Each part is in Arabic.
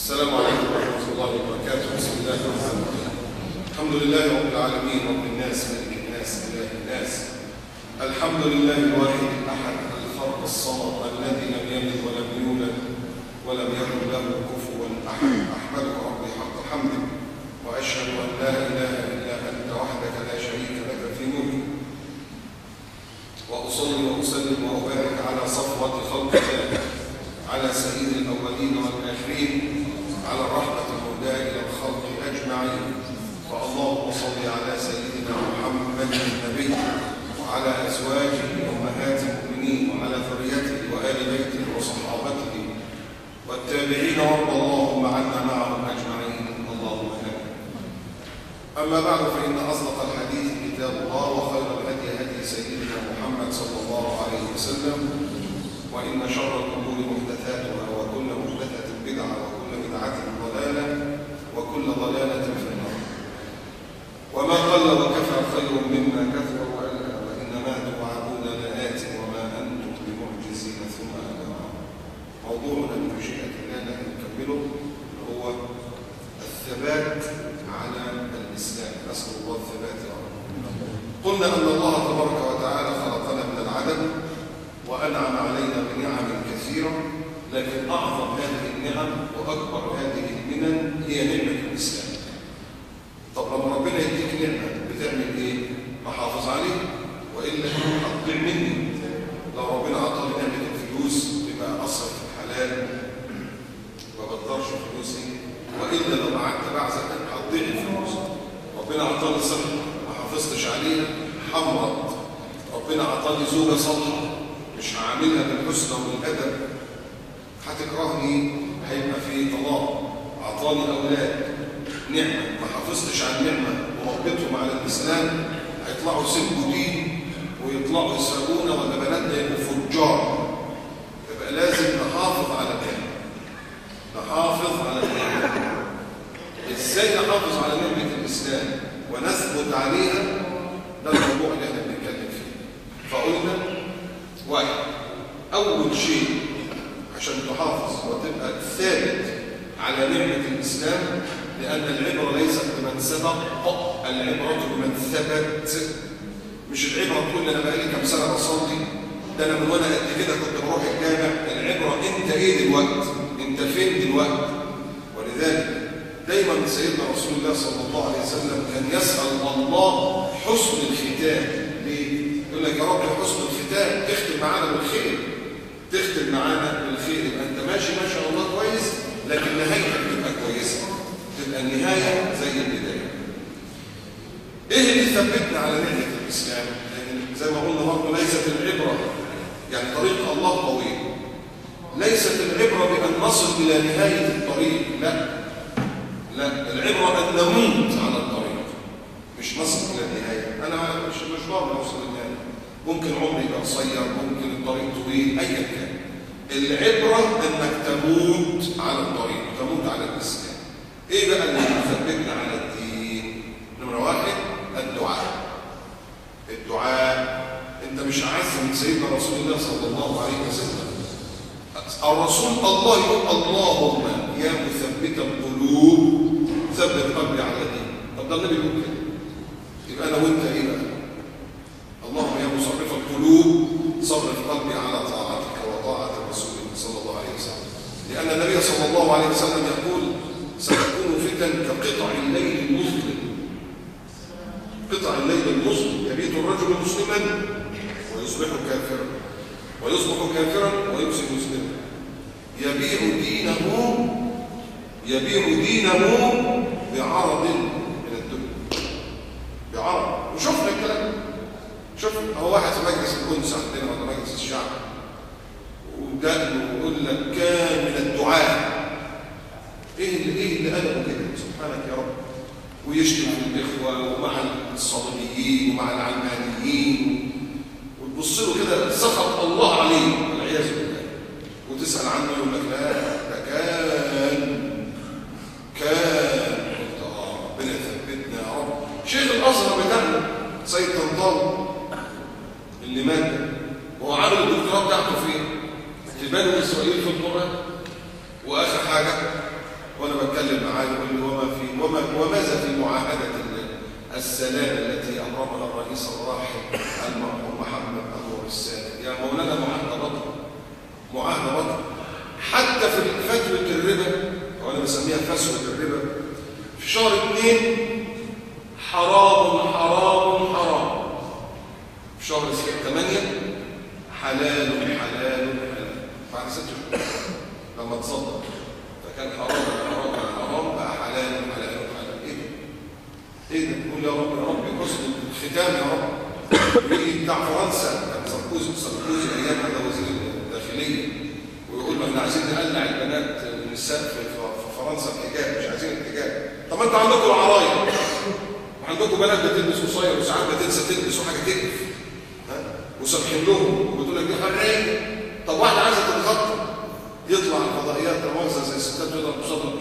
السلام عليكم ورحمة الله وبركاته. بسم الله الرحمن الرحيم. الحمد لله رب العالمين، رب الناس، ملك الناس، إله الناس. الحمد لله الواحد الأحد الفرد الصمد الذي لم يلد ولم يولد ولم يكن له كفوا أحد. أحمدك ربي حق حمدك، وأشهد أن لا إله إلا أنت وحدك لا شريك لك في ملكك، وأصلي وأسلم وأبارك على صفوة خلق الله، على سيد الأولين والآخرين، على الرحمة الهدى إلى الخلق أجمعين. فاللهم صل على سيدنا محمد النبي وعلى أزواجه أمهات المؤمنين وعلى ذريته وآل بيته وصحابته والتابعين، وارض اللهم عنا معهم أجمعين اللهم آمين. أما بعد، فإن أصدق الحديث كتاب الله، وخير الهدي هدي سيدنا محمد صلى الله عليه وسلم، وإن شر الأمور محدثاتها، وكل محدثة بدعة، وكل بدعة ضلالة، وكل ضلالة في النار. وما قل وكفى خير مما كثر وألهى، وإنما توعدون لآت وما أنتم بمعجزين. ثم أما موضوعنا بمشيئة الله نكمله هو الثبات على الإسلام. نسأل الله الثبات يا رب. قلنا أن الله تبارك وتعالى خلقنا من العدم وأنعم علينا بنعم كثيرة، لكن أعظم هذه النعم وأكبر هذه المنن هي نعمة الإسلام. طب لما ربنا يديك نعمة بتعمل إيه؟ محافظ عليها، وإلا هتضيع مني. لو ربنا عطاني نعمة الفلوس يبقى أصرف في الحلال ما بقدرش فلوسي، وإلا لو قعدت بعزق هتضيع الفلوس. ربنا عطاني صحة ما حافظتش عليها حمرض. ربنا عطاني زوجة صالحة مش هعملها بالحسنى والأدب هتكرهني، هيبقى في طلاق. عطاني أولاد نعمة ما حافظتش على النعمة وربيتهم على الإسلام، هيطلعوا سبوا دين ويطلعوا يسرقونا، ولا بلدنا يبقوا فجار. يبقى لازم نحافظ على النعمة، نحافظ على النعمة. إزاي نحافظ على نعمة الإسلام ونثبت عليها؟ ده الموضوع اللي احنا بنتكلم فيه. فقلنا واحد، أول شيء عشان تحافظ وتبقى ثابت على نعمة الإسلام، لأن العبرة ليست بمن سبق، العبرة بمن ثبت. مش العبرة تقول لي أنا بقالي كم سنة بصلي، ده أنا من وأنا قد كده كنت بروح الجامع. العبرة أنت إيه دلوقتي؟ أنت فين دلوقتي؟ ولذلك دايما سيدنا رسول الله صلى الله عليه وسلم كان يسأل الله حسن الختام. ليه؟ يقول لك يا رب حسن الختام، تختم معانا بالخير، تختم معانا بالخير. يبقى انت ماشي ما شاء الله كويس، لكن نهايتك تبقى كويسه، تبقى النهايه زي البدايه. ايه اللي ثبتنا على نعمه الاسلام؟ لان زي ما قلنا برضه ليست العبره، يعني طريق الله طويل، ليست العبره بان نصل الى نهايه الطريق، لا، العبره ان نموت على الطريق، مش نصل الى النهايه. انا مش ضامن اوصل للنهايه، ممكن عمري يبقى قصير، ممكن الطريق طويل، ايا كان. العبره انك تموت على الطريق، تموت على الاسلام. ايه بقى اللي يثبتنا على الدين؟ نمره واحد، الدعاء. انت مش اعز من سيدنا رسول الله صلى الله عليه وسلم. الرسول الله يقول اللهم يا مثبت القلوب ثبت قلبي على دين. طب ده النبي بيقول كده، يبقى انا وانت ايه بقى؟ اللهم يا مصرف القلوب صرف قلبي على طاعتك وطاعة رسولك صلى الله عليه وسلم. لأن النبي صلى الله عليه وسلم يقول ستكون فتن كقطع الليل المظلم. قطع الليل المظلم، يبيت الرجل مسلما ويصبح كافرا، ويصبح كافرا ويمسي مسلما، يبيع دينه بعرض من الدنيا، بعرض. وشوفنا الكلام، شوف هو واحد في مجلس القدس عندنا ولا مجلس الشعب، وجاء ويقول لك كان من الدعاء ايه اللي قلبه كده، سبحانك يا رب، ويشتم في الاخوه ومع الصليبيين ومع العلمانيين، وتبص له كده سخط الله عليه والعياذ بالله، وتسال عنه يقول لك لا ده كان ربنا يثبتنا يا رب. شيخ الازهر بتاعنا سيد طنطاوي اللي مات، وهو عامل الدكتوراه بتاعته فين؟ في بني اسرائيل في القران. واخر حاجه وانا بتكلم معاه يقول لي وماذا في معاهده السلام التي أبرمها الرئيس الراحل المرحوم محمد أنور السادات؟ يا مولانا معاهدة بطل. حتى في فتوى الربا، وأنا بسميها فسوة الربا، في شهر 2 حرام حرام حرام، في شهر 8 حلال حلال حلال، بعد 6 شهور لما تصدق فكان حرام حرام حرام بقى حلال حلال حلال. ايه ده؟ نقول يا رب حسن الختام يا رب. يجي بتاع فرنسا كان ساركوزي ايام هذا وزير الداخليه، ويقول له احنا عايزين نقلع البنات من السقف في فرنسا الحجاب، مش عايزين الحجاب. طب ما انتوا عندكم العرايا وعندكم بنات بتلبس قصير وساعات بتنسى تلبس وحاجه تقف، وسامحين لهم وبتقول لك دي حريه. طب واحده عايزه تتخطى يطلع الفضائيات مؤاخذه زي الستات تقدر تصدر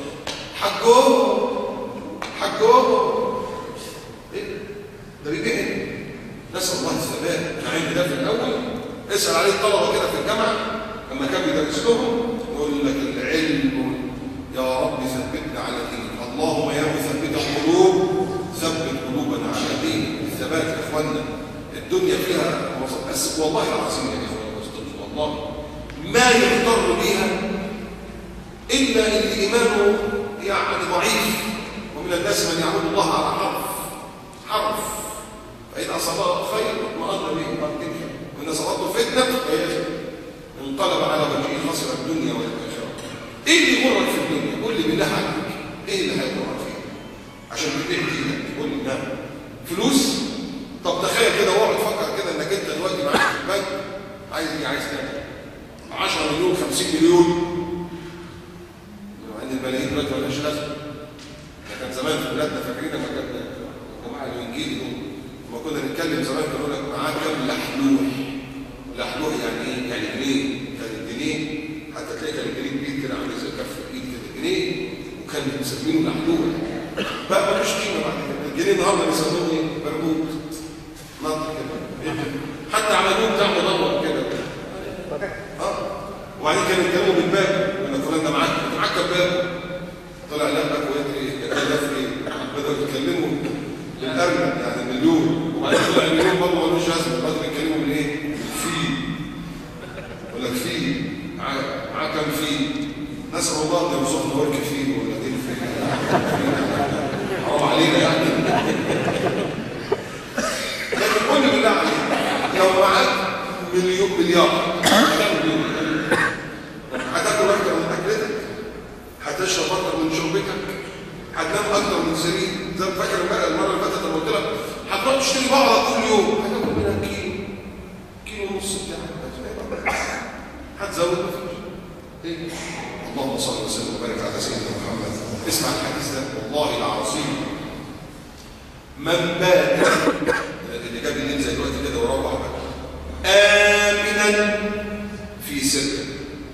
حجوه ايه ده؟ بيبين. نسال الله الثبات. العلم ده في الاول اسال عليه الطلبه كده في الجامعه لما كان بيدرس لهم يقول لك العلم يا رب ثبتنا على دينك، اللهم يا مثبت القلوب ثبت قلوبنا على دينك. الثبات يا اخوانا الدنيا فيها بس والله العظيم يا اخوانا والله ما يضطر بها الا اللي ايمانه يعني ضعيف، ومن الناس من يعبد الله على حرف فإن أصابه خير اطمأن به وارتكب، وإن أصابته فتنة انقلب على وجهه خسر الدنيا والآخرة. إيه اللي يغرك في الدنيا؟ قول لي بالله عليك إيه اللي هيغرك فيه؟ عشان تبيع دينك تقول لي نعم فلوس؟ طب تخيل كده واقعد تفكر كده إنك أنت دلوقتي معاك في البنك عايز إيه؟ عايز كام؟ 10 مليون 50 مليون، وعند الملايين دلوقتي مالهاش لازمة. كان زمان في بلادنا فاكرين لما كان الجماعه الانجيلي دول لما كنا نتكلم زمان كانوا يقول لك معاك كام لحلوح يعني ايه؟ يعني جنيه. كان الجنيه حتى تلاقي كان الجنيه بايد كده عامل زي كف الايد كده جنيه، وكان مسمينه لحلوح. بقى ملوش قيمه بعد كده. الجنيه النهارده بيسموه ايه؟ بربوط نط كده، حتى عملوه بتاع مدور كده وبعدين كانوا يتكلموا بالباب يقول لك فلان ده معاك كباب، طلع لبك ويدري يتكلف ايه؟ بدأوا يتكلموا بالأرنب يعني مليون، وبعدين طلع المليون برضه ملوش لازمه، بدأوا يتكلموا من ايه؟ فيه. يقول لك فيه معاه كام فيه؟ نسأل الله ان يرزقنا ورك فيه ولا دين فيه. حرام علينا يعني. لكن قول لي بالله عليك لو معاك مليار هتعمل ايه؟ هتاكل اكتر من اكلتك؟ هتشرب اكتر من شربتك؟ هتنام اكتر من سرير؟ زي ما فاكر بقى المره اللي فاتت لما قلت لك هتروح تشتري بقره كل يوم هتاكل منها كيلو ونص بتاعك، هتزود مفيش. ايه؟ اللهم صل وسلم وبارك على سيدنا محمد. اسمع الحديث ده والله العظيم، من بات اللي جاب الليل زي دلوقتي كده وروح بقى آمنا في سره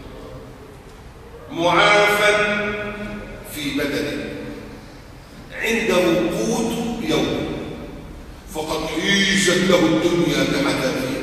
معافى في بدنه عنده قوت يوم فقد حيزت له الدنيا بحذافيرها.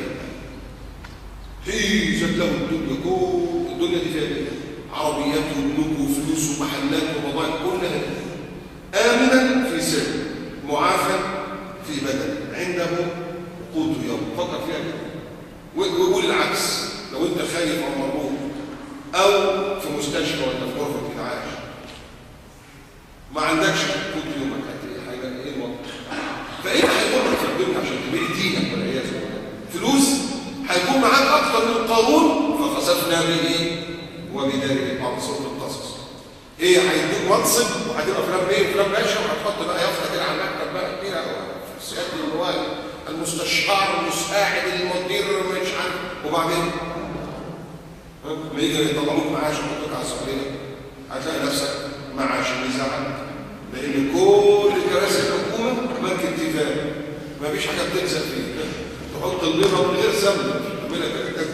حيزت له الدنيا، كل الدنيا دي فيها ايه؟ عربيات وبنوك وفلوس ومحلات وبضائع كلها. آمنا في سر معافى في بدنه عنده قوت يوم. فكر فيها كده وقول العكس. لو انت خايف او مرعوب او في مستشفى ولا في غرفه انعاش ما عندكش قوت يومك هيبقى ايه الوضع؟ فايه هيقولك في الدنيا عشان تبيع دينك والعياذ بالله؟ فلوس هيكون معاك اكتر من قارون فخسفنا به وبداره الارض. سوره القصص. ايه هيديك منصب وهتبقى فلان بيه وفلان باشا وهتحط بقى يافطه كده على المكتب بقى كبيره في سياده اللواء المستشار المساعد المدير مش عارف، وبعدين ما يجي يطلعوك معاش ويحطوك على السعوديه هتلاقي نفسك معاش بيزعلك، لان كل كراسي الحكومه ماركه تيفال ما فيش حاجه بتلزق فيه. تحط البيضه من غير سمنه تعملها كده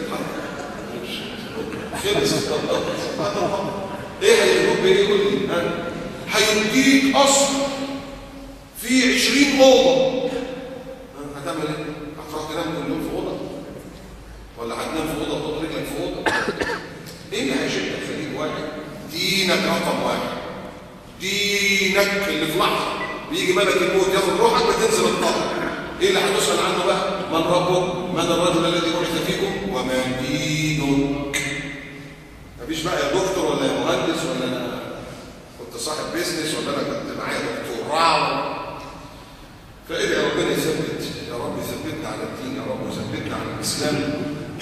خلص. سبحان الله. ايه هيدوك بايه؟ يقول لي هيديك اصل في 20 اوضه. هتعمل ايه؟ هتروح تنام كل يوم في اوضه ولا هتنام في اوضه وتحط رجلك في اوضه؟ ايه اللي هيشدك خليك واحد؟ دينك رقم واحد. دينك اللي في لحظه بيجي ملك الموت ياخد روحك بتنزل القبر. ايه اللي هتسال عنه بقى؟ من ربك؟ من الرجل الذي بعث فيكم؟ وما دينك؟ مفيش بقى يا دكتور ولا يا مهندس ولا انا كنت صاحب بيزنس ولا انا كنت معايا دكتوراه. فادعي يا ربنا يثبت، يا رب يثبتنا على الدين، يا رب يثبتنا على الاسلام،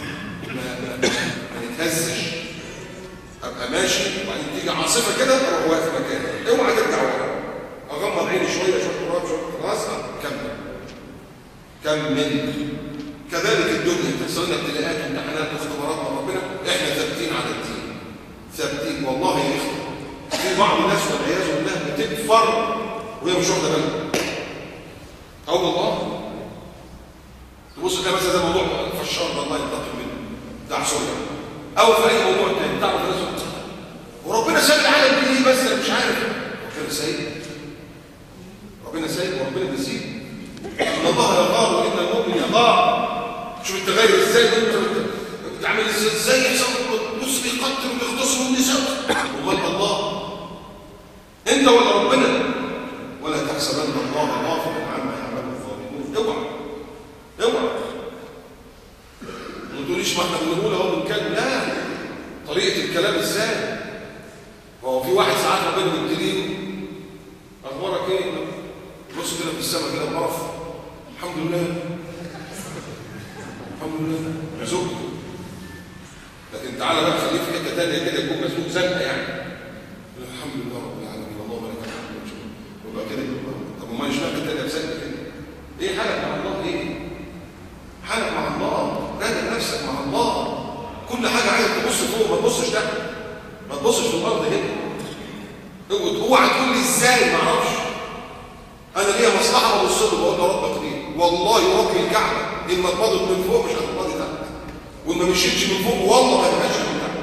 ما نتهزش. ابقى ماشي وبعدين تيجي عاصفه كده اروح واقف مكاني، اوعى ترجع ورا، اغمض عيني شويه شويه تراب شويه خلاص كمل. كذلك الدنيا تحصل لنا ابتلاءات وامتحانات واختبارات من ربنا، احنا ثابتين على الدين، ثابتين والله يا اخوه. في بعض الناس والعياذ بالله بتكفر وهي مش واخده بالها. والله تبص كده مثلا زي موضوع فشار ده الله ينتقم منه بتاع سوريا، او في اي موضوع تاني تعرف الناس وربنا سايب العالم دي بس مش عارف. ربنا سايب، ربنا سايب وربنا بيسيب. ان الله يغار وان المؤمن يغار. شوف انت غير ازاي وانت بتعمل ازاي يحصل نص بيقتل وبيغتصب والنساء. امال الله انت ولا ربنا؟ ولا تحسبن الله غافلا عما يعمل الظالمون. اوعى ما تقوليش ما احنا بنقول اهو بنتكلم. لا، طريقه الكلام ازاي؟ هو في واحد ساعات ربنا بيبتليه اخبارك ايه؟ بص كده في السماء كده بقرف، الحمد لله الحمد لله رزقك. لكن تعالى بقى خليك في حته ثانيه كده يكون مسلوك زنقه يعني. الحمد لله رب العالمين اللهم لك الحمد وبقى كده. طب وما يشبه الثانيه بزنقه كده؟ ايه حالك مع الله؟ ايه حالك مع الله؟ راجع نفسك مع الله. كل حاجه عايزك تبص فوق، ما تبصش تحت، ما تبصش في الارض هنا. اوعى تقول لي ازاي، ما اعرفش. انا ليا مصلحه ببص له بقول له ربك ليه؟ والله رب الكعبه ان ما اتبضت من فوق مش هتتبضي تحت، وان ما مشيتش من فوق والله ما تبقاش من تحت.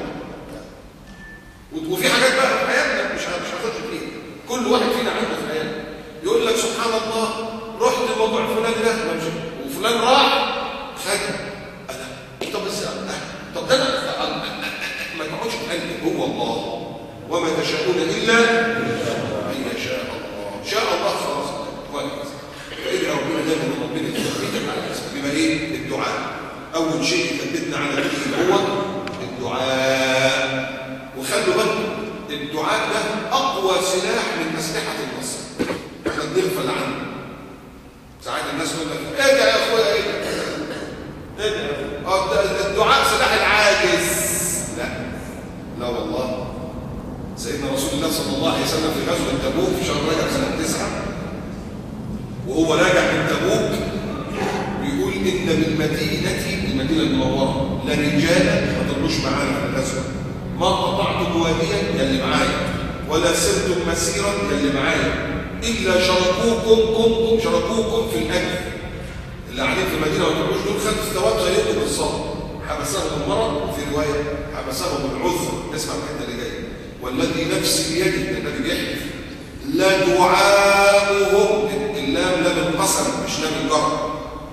وفي حاجات بقى في حياتنا مش هخش فيها. كل واحد فينا عنده في حياته يقول لك سبحان الله رحت الموضوع فلان ده وفلان راح خد انا. طب بس طب ده انا ما تقعدش تقلب. هو الله وما تشاءون الا ان يشاء الله. شاء الله خلاص كويس. فادعي ربنا دايما ان ربنا يثبتك على الاسلام. بما ايه؟ الدعاء. اول شيء يثبتنا على الدين هو الدعاء. وخلوا بالكم الدعاء ده اقوى سلاح من اسلحه النصر. احنا بنغفل عنه ساعات. الناس يقول لك ايه ده يا اخويا؟ ايه ده؟ الدعاء سلاح العاجز. لا والله. سيدنا رسول الله صلى الله عليه وسلم في غزوه تبوك في شهر رجب سنه 9 وهو راجع من تبوك بيقول ان بالمدينه المنوره لرجالا ما طلعوش معانا في الغزوه ما قطعتم واديا يلي معايا ولا سرتم مسيرا يلي معايا الا شركوكم في الاجر. اللي قاعدين في المدينه ما طلعوش دول خدوا الثواب زيكم بالظبط. حبسهم المرض وفي روايه حبسهم العذر. اسمع الحته اللي جايه. والذي نفسي بيده الذي بيحلف لدعاؤهم. اللام لام القسم مش لام الجر.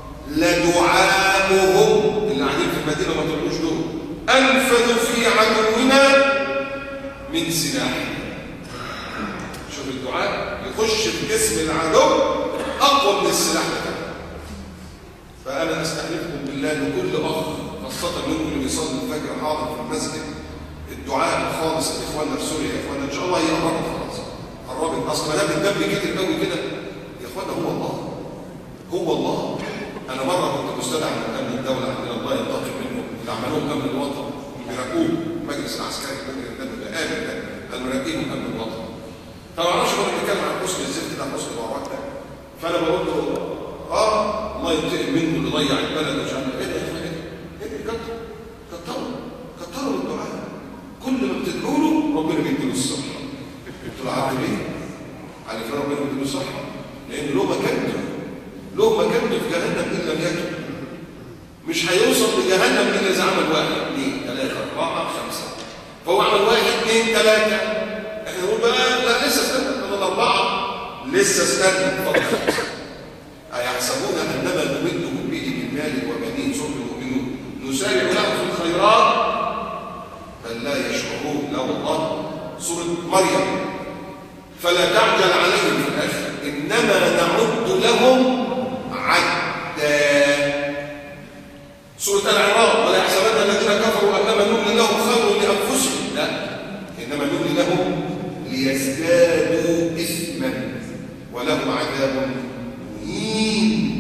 لدعاؤهم اللي قاعدين في المدينه ما طلعوش دول انفذوا في عدونا من سلاح. شوف الدعاء يخش في جسم العدو اقوى من السلاح ده. فانا استحلفكم بالله لكل اخ خاصه منكم اللي بيصلي الفجر حاضر في المسجد الدعاء الخالص لاخواننا في سوريا. يا اخوانا ان شاء الله هي قربت خلاص، قربت. اصل ما دام الدم كتير قوي كده يا اخوانا هو الله. انا مره كنت مستدعى من امن الدوله عندنا الله ينتقم منهم اللي عملوهم امن الوطن بيراقبوه المجلس العسكري الامن ده كانوا مراقبين امن الوطن. فما اعرفش كنا بنتكلم عن حسن الزفت ده حسن الوعد ده. فانا بقول له الله ينتقم منه اللي ضيع البلد ومش عارف ايه ده. كتروا الدعاء. كل ما بتدعوا له ربنا بيديله الصحه. قلت له عارف ليه؟ عارف ليه ربنا بيديله الصحه؟ لان له مكانته في جهنم ان لم يتب. مش هيوصل لجهنم الا اذا عمل 1 2 3 4 5. فهو عمل 1 2 3. احنا نقول بقى لا لسه استنى، فضل 4 لسه استنى، فضل 5. أيحسبون أنما نمدهم به من مال وبنين سورة المؤمنون نسارع لهم في الخيرات بل لا يشعرون. لا والله. سورة مريم فلا تعجل عليهم في الآخر، إنما نعد لهم عدا. سورة العراق: ولا يحسبن الذين كفروا أنما نملي لهم خير لأنفسهم، لا، إنما نملي لهم ليزدادوا إثما ولهم عذاب مهين.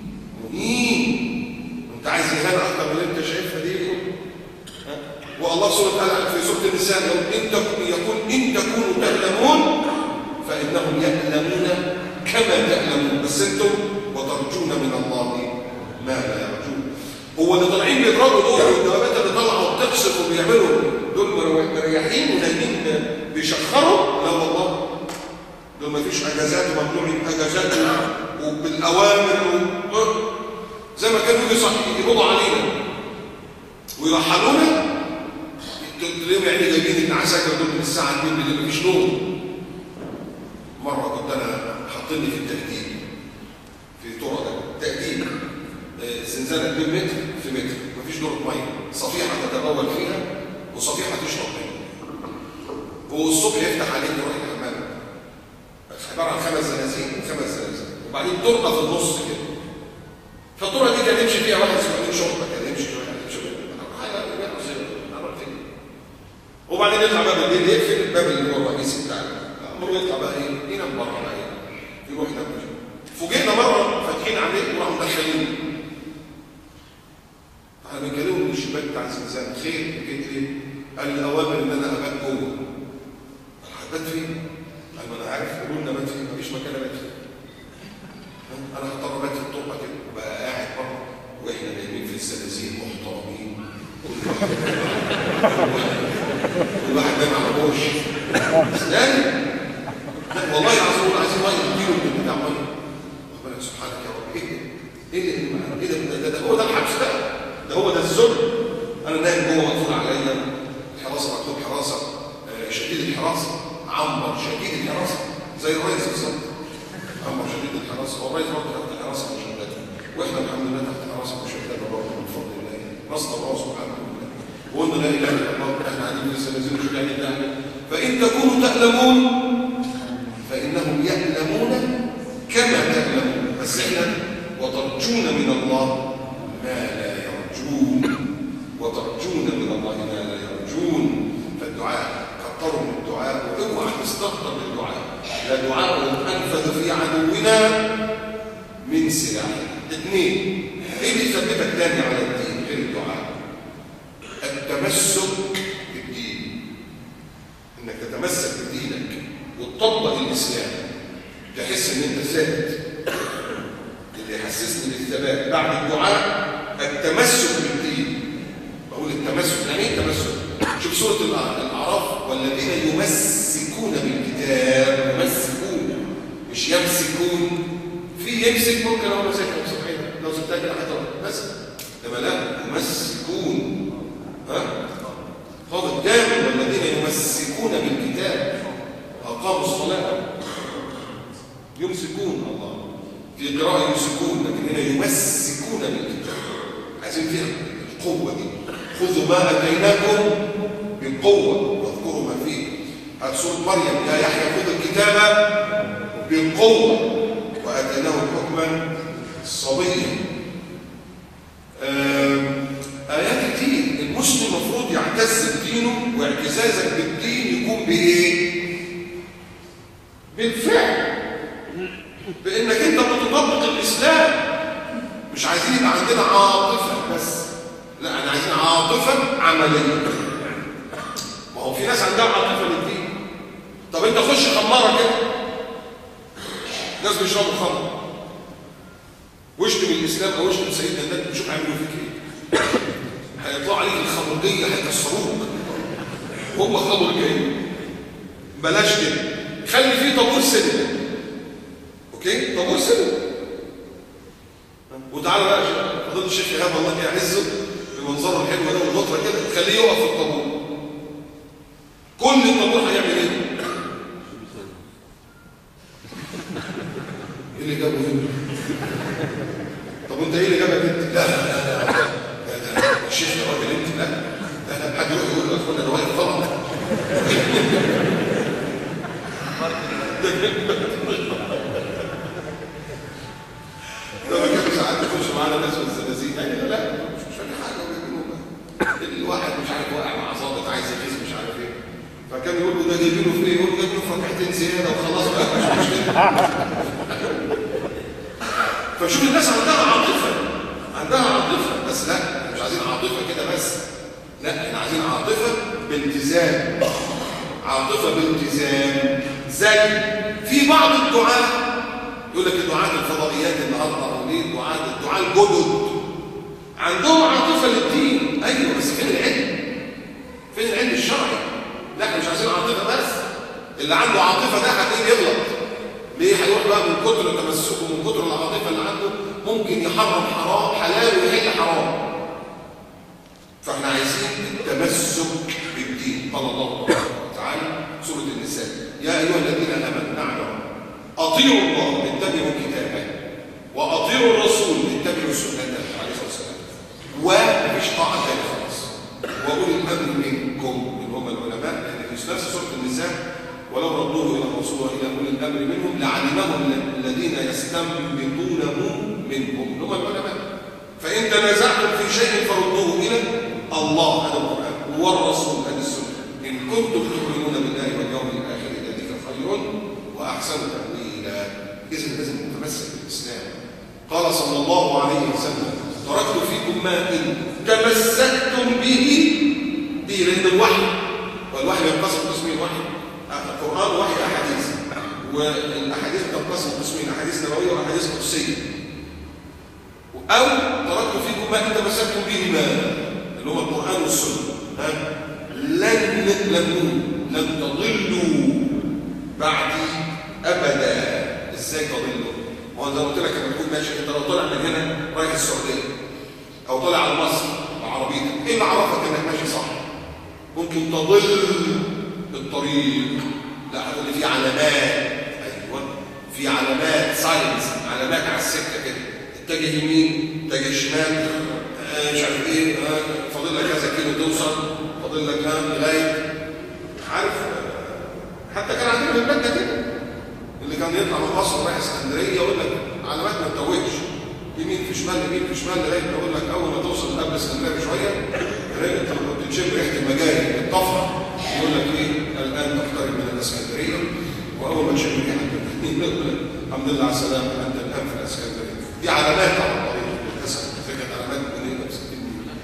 أنت عايز إهانة أكتر من اللي أنت شايفها دي؟ والله في سورة النساء يقول إن تكونوا تعلمون فإنهم يعلمون كما تعلمون، بس أنتم وترجون من الله ما لا يرجون. هو اللي طالعين بيضربوا دول والدوابات اللي طالعه وبتقصف وبيعملوا دول مريحين ونايمين بيشخروا؟ لا والله، دول ما فيش اجازات وممنوع اجازات وبالاوامر زي ما كانوا يقبضوا علينا ويرحلونا. تلاقيهم يعني جايبين العساكر دول من الساعه 2 بالليل مفيش نوم. مره كنت انا حاطيني في التأديب في طرق تأديب زنزانه 2 متر في متر، مفيش دورة ميه، صفيحه تتبول فيها وصفيحه تشرب منها، والصبح يفتح عليك يروح الحمام، عباره عن 5 زنازين وبعدين طرقه في النص كده. فالطرقه دي كان يمشي فيها واحد اسمه شرطه، كان يمشي وبعدين يطلع باب الليل يقفل الباب اللي هو الرئيسي بتاعنا، امره يطلع بقى ايه؟ ينام بره بقى، يروح ينام. فوجئنا مره فاتحين عليه وراحوا مدخلين. احنا بنكلمه من الشباك بتاع الزنزانه: خير جيت ليه؟ قال لي الاوامر ان انا ابات جوه. هبات فين؟ قال ما انا عارف، قولوا لنا بات فين؟ مفيش مكان ابات فين. انا هضطر ابات في الطرقه كده، وبقى قاعد بره واحنا نايمين في الزنازين محترمين، كل واحد نايم على بوش. اسلام والله العظيم عايزين ميه، نديله من بتاع ميه. ربنا سبحانك يا رب، ايه ده هو ده الحبس بقى، ده هو ده الذل. انا نايم جوه مقفول عليا، الحراسه مكتوب حراسه شديد الحراسه، عنبر شديد الحراسه زي الرئيس بالظبط. عنبر شديد الحراسه، هو الرئيس برضه تحت الحراسه مشدده، واحنا الحمد لله تحت الحراسه مشدده برضه من فضل الله، نصر الله سبحانه وتعالى. وقلنا لا اله الا الله، احنا قاعدين في الزنازين مش قاعدين نعمل. فان تكونوا تعلمون فانهم يعلمون كما تعلمون، بس احنا وترجون من الله ما لا يرجون، وترجون من الله ما لا يرجون. فالدعاء كتروا من الدعاء، واوعى تستكتر بالدعاء، لا دعاء انفذ في عدونا من سلاحنا. 2، ايه اللي يثبتك تاني على الدين غير الدعاء؟ التمسك بالدين، انك تتمسك بدينك وتطبق الاسلام، تحس ان انت ثابت. اللي يحسسني بالثبات بعد الدعاء التمسك بالدين. بقول التمسك، يعني ايه التمسك؟ شوف سوره الاعراف: والذين يمسكون بالكتاب، يمسكون مش يمسكون. في يمسك ممكن اقول مسكها صحيح لو سبتها كده هتقع بس، انما لا، يمسكون فاضل دائما: والذين يمسكون بالكتاب اقاموا الصلاه. يمسكون، الله في قراءه يمسكون، لكن هنا يمسكون بالكتاب. عايزين فيها القوه دي: خذوا ما اتيناكم بقوه واذكروا ما فيه. سوره مريم: يا يحيى خذ الكتاب بقوه واتيناه حكما صبيا. آيات كتير. المسلم المفروض يعتز بدينه، واعتزازك بالدين يكون بإيه؟ بالفعل، بإنك أنت بتطبق الإسلام. مش عايزين يبقى عندنا عاطفة بس، لا، أنا عايزين عاطفة عملية. ما هو في ناس عندها عاطفة للدين. طب أنت خش خمارة كده، ناس بيشربوا خمر، واشتم الإسلام أو اشتم سيدنا النبي، شوف هيعملوا فيك إيه؟ هيطلعوا عليك الخمرجية، هيكسروك. هم خمر جاي، بلاش كده، خلي فيه طابور سينما. اوكي، طابور سينما. وتعالى بقى فضيلة الشيخ ايهاب الله يعزه بمنظره الحلو ده والنطره كده، خليه يقف في الطابور. كل الطابور هيعمل ايه؟ ايه اللي جابه هنا؟ طب وانت ايه اللي جابك انت؟ لا الشيخ يا راجل انت، لا حد يروح يقول له اخوانا ده واقف غلط. لما كانوا ساعات يخش معانا ناس من الزنازين يعني لا مش فاهم حاجه الواحد مش عارف واقع مع ظابط عايز يخس مش عارف ايه، فكان يقول له ده جايبينه في ايه؟ يقول له جايبينه في ركعتين زياده وخلاص بقى مش مشكله. فشوف الناس عندها عاطفه بس لا مش عايزين عاطفه كده بس، لا احنا عايزين عاطفه بالتزام، عاطفه بالتزام. زي في بعض الدعاة يقول لك الدعاة الفضائيات النهارده وليه الدعاة الجدد عندهم عاطفه للدين، ايوه بس فين العلم؟ فين العلم الشرعي؟ لا احنا مش عايزين عاطفه بس، اللي عنده عاطفه ده هتلاقيه يغلط. ليه؟ هيروح بقى من كتر تمسكه ومن كتر العاطفه اللي عنده ممكن يحرم حرام حلال ويحل حرام. فاحنا عايزين التمسك بالدين. قال الله تعالى سوره النساء يا ايها الذين امنوا نعم اطيعوا الله اتبعوا كتابه واطيعوا الرسول اتبعوا سنته عليه الصلاه والسلام ومفيش طاعه ثانيه خالص واولي الامر منكم اللي هم العلماء، لان في نفس سوره النساء ولو ردوه الى الرسول والى اولي الامر منهم لعلمه الذين يستنبطونه منهم اللي هم العلماء. فان تنازعتم في شيء فردوه الى الله هذا القران والرسول هذه السنه ان كنتم تؤمنون بالله واليوم الاخر ذلك خير واحسن تاويلا. اذا لازم نتمسك بالاسلام. قال صلى الله عليه وسلم تركت فيكم ما ان تمسكتم به لان الوحي والوحي ينقسم قسمين، الوحي القرآن وحي أحاديث، والأحاديث تنقسم قسمين أحاديث نبوية وأحاديث قدسية. أو تركت فيكم ما إن تمسكتم به ما اللي هو القرآن والسنة لن تضلوا بعدي أبدا. إزاي تضلوا؟ وأنا زي ما قلت لك لما تكون ماشي أنت لو طالع من هنا رايح السعودية أو طالع على مصر بعربيتك، إيه اللي عرفك إنك ماشي صح؟ ممكن تضل بالطريق، لا هتقول لي في علامات، ايوه في علامات ساينز، علامات على السكه كده، اتجه يمين اتجه شمال مش عارف ايه فاضل لك كذا كيلو توصل، فاضل لك لغايه عارف. حتى كان عندنا في البلد كده اللي كان يطلع من مصر رايح اسكندريه يقول لك علامات ما تتوهش يمين في شمال يمين في شمال لغايه ما يقول لك اول ما توصل قبل اسكندريه بشويه انت كنت تشم ريحه المجاري الطفره يقول لك ايه الان تقترب من الاسكندريه، واول ما تشم ريحه الحمد لله على السلامه انت الان في الاسكندريه. دي علامات على الطريق للاسف، كانت علامات بنيه بسكين.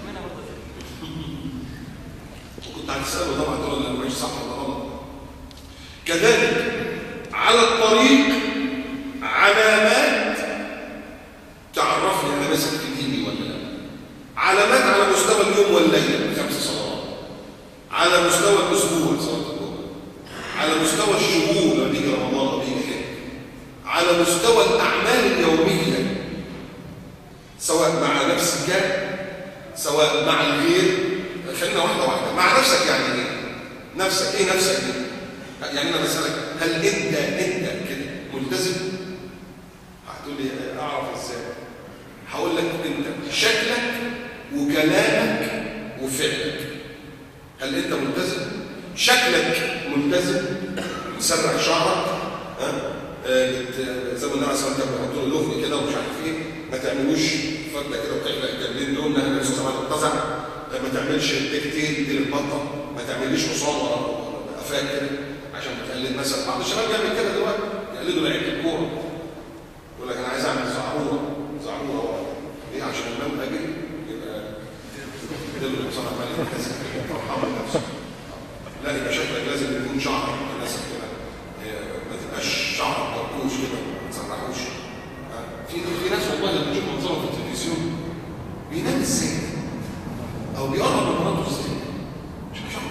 وكنت هتساله طبعا تقول لي مش صح ولا غلط. كذلك على الطريق علامات تعرفني انا ماسك في ديني ولا لا. علامات على مستوى اليوم والليله 5 صلوات، على مستوى الاسبوع صلاه الظهر، على مستوى الشهور لما بيجي رمضان او بيجي حج، على مستوى الاعمال اليوميه سواء مع نفسك سواء مع الغير. خلينا واحده واحده. مع نفسك يعني ايه؟ نفسك ايه؟ نفسك ايه؟ يعني انا بسالك هل انت كده ملتزم؟ هتقول لي اعرف ازاي؟ هقول لك انت شكلك وكلامك وفعلك. هل انت ملتزم؟ شكلك ملتزم، مسرح شعرك زي ما النبي صلى الله عليه وسلم بيحط له لفن كده ومش عارف ايه، ما تعملوش فتله كده وتحلق الجنبين دول لان النبي صلى الله عليه وسلم اتزع. ما تعملش تكتيل دي البطه، ما تعمليش حصان ورا قفاك كده عشان بتقلد مثلا. بعض الشباب بيعمل كده دلوقتي يقلدوا لعيبه الكوره يقول لك انا عايز اعمل زعروره ليه؟ عشان الامام اجري يبقى يدل الحصان عمال يتكسر فرحان نفسه. لا يبقى شكلك لازم يكون شعرك متناسق كده، ما تبقاش شعرك مركوش كده ما تسرحوش. في ناس والله لما بتشوف منظرهم في التلفزيون بينام ازاي او بيقرب من مراته ازاي مش شعره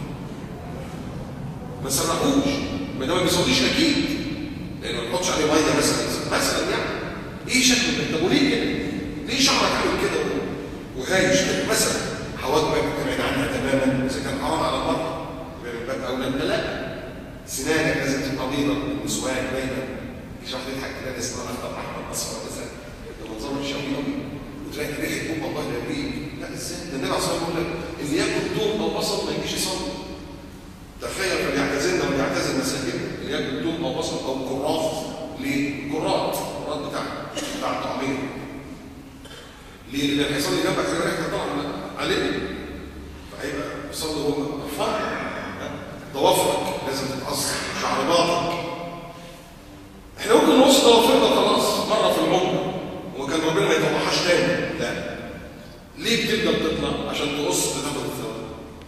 ما سرحوش، ما ده ما بيصليش اكيد لانه ما تحطش عليه ميه مثلا يعني ايه شكله انت وليه كده؟ ليه شعرك عامل كده وهايش كده مثلا؟ حواجبك تبعد عنها تماما اذا كان حرام على المرأة باب اولى انت لا. سنانك لازم تبقى بيضاء بالمسواك دايما، مش واحد يضحك كده اسمه اخضر احمر اصفر مثلا ده منظر مش قوي قوي وتلاقي ريحه بوم الله يهديك. لا ازاي؟ ده النبي عليه الصلاه والسلام بيقول لك اللي ياكل توم او بصل ما يجيش يصلي. تخيل فليعتزلنا وليعتزل مساجدنا اللي ياكل توم او بصل او اللي هيصلي جنبك هيبقى ريحتك طالعه عليه، فهيبقى يصلي هو فرق. ضوافرك لازم تتقصر، شعرباتك. احنا ممكن نوصل ضوافرنا خلاص مره في العمر وكان ربنا ما يطلعهاش تاني، لا. ليه بتبدا تطلع؟ عشان تقص تاخد الثواب.